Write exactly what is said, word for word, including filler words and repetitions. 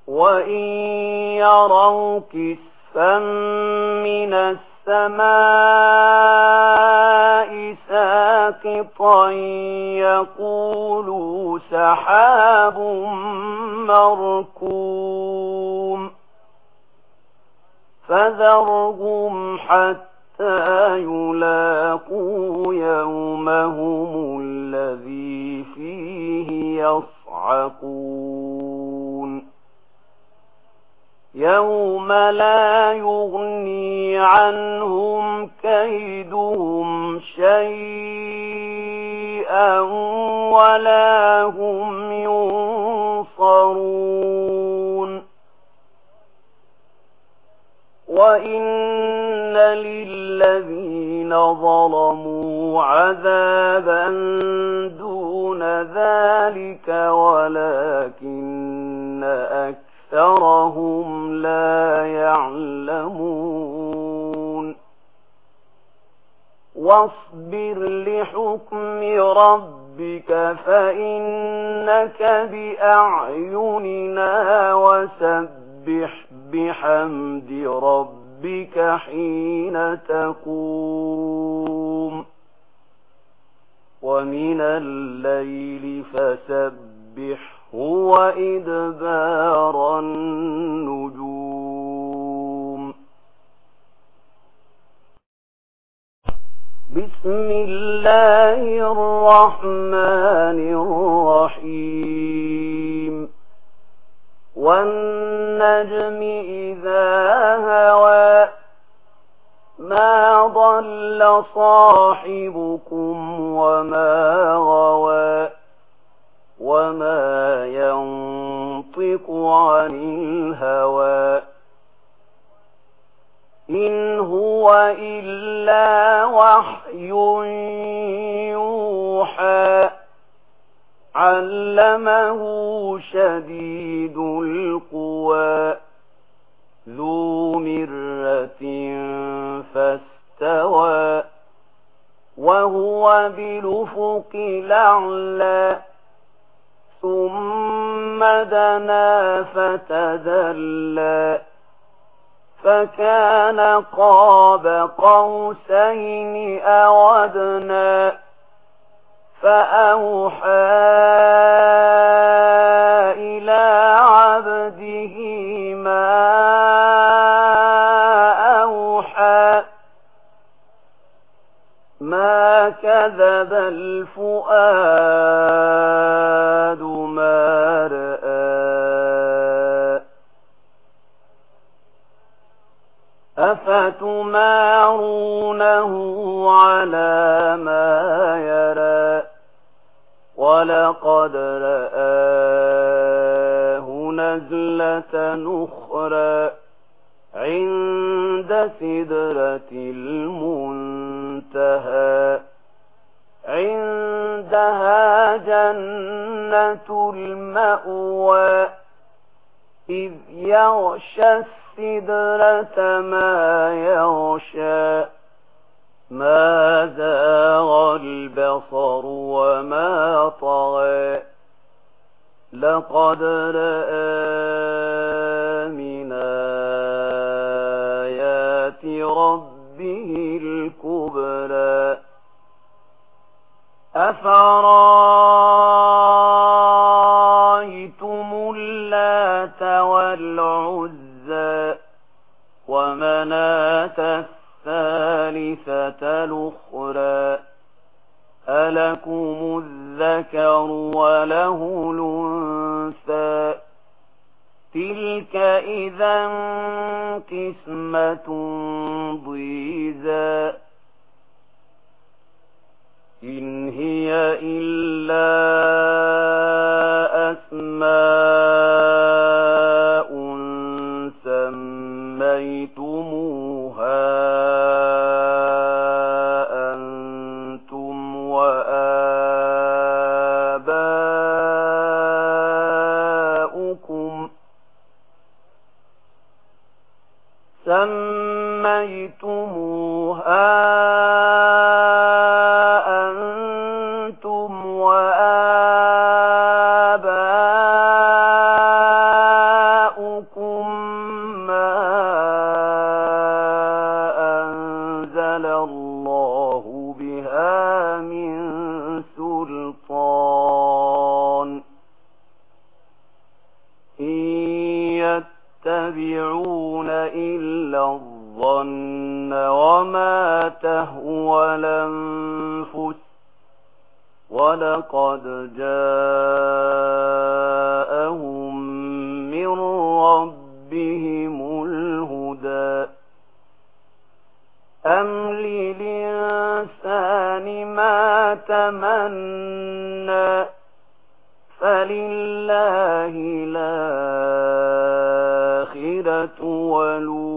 وإن يروا كسفا من السماء ساقطا يقولوا سحاب مركوم فذرهم حتى يلاقوا يومهم الذي فيه يصعقون يوم لا يغني عنهم كيدهم شيئا ولا هم ينصرون وإن للذين ظلموا عذابا دون ذلك ولكن أكثرهم لا يعلمون واصبر لحكم ربك فإنك بأعيننا وسبح بحمد ربك حين تقوم ومن الليل فسبحه وإدبار النجوم بسم الله الرحمن الرحيم والنجم إذا هوى ما ضل صاحبكم وما غوى وما ينطق عن الهوى إن هو إلا وحي يوحى علمه شديد القوى ذو مرة فاستوى وهو بالأفق الأعلى ثم دنا فتدلى فكان قاب قوسين أو أدنى فأوحى إلى عبده ما أوحى ما كذب الفؤاد ما رأى أفتمارونه على ما يرى ولقد رآه نزلة أخرى عند سدرة المنتهى عندها جنة المأوى إذ يغشى السدرة ما يغشى ما زاغ البصر وما طغى لقد رأى من آيات ربه الكبرى أفرأيتم اللات والعزى ومناة الثالثة الأخرى ألكم الذكر وله الأنثى تلك إذا قسمة ضيزى إن هي إلا أسماء سميتموها أنتم وآباؤكم سميتموها أنتم وآباؤكم يتبعون إلا الظن وما تهوى الأنفس ولقد جاءهم من ربهم الهدى أم للإنسان ما تمنى فلله الآخرة والأولى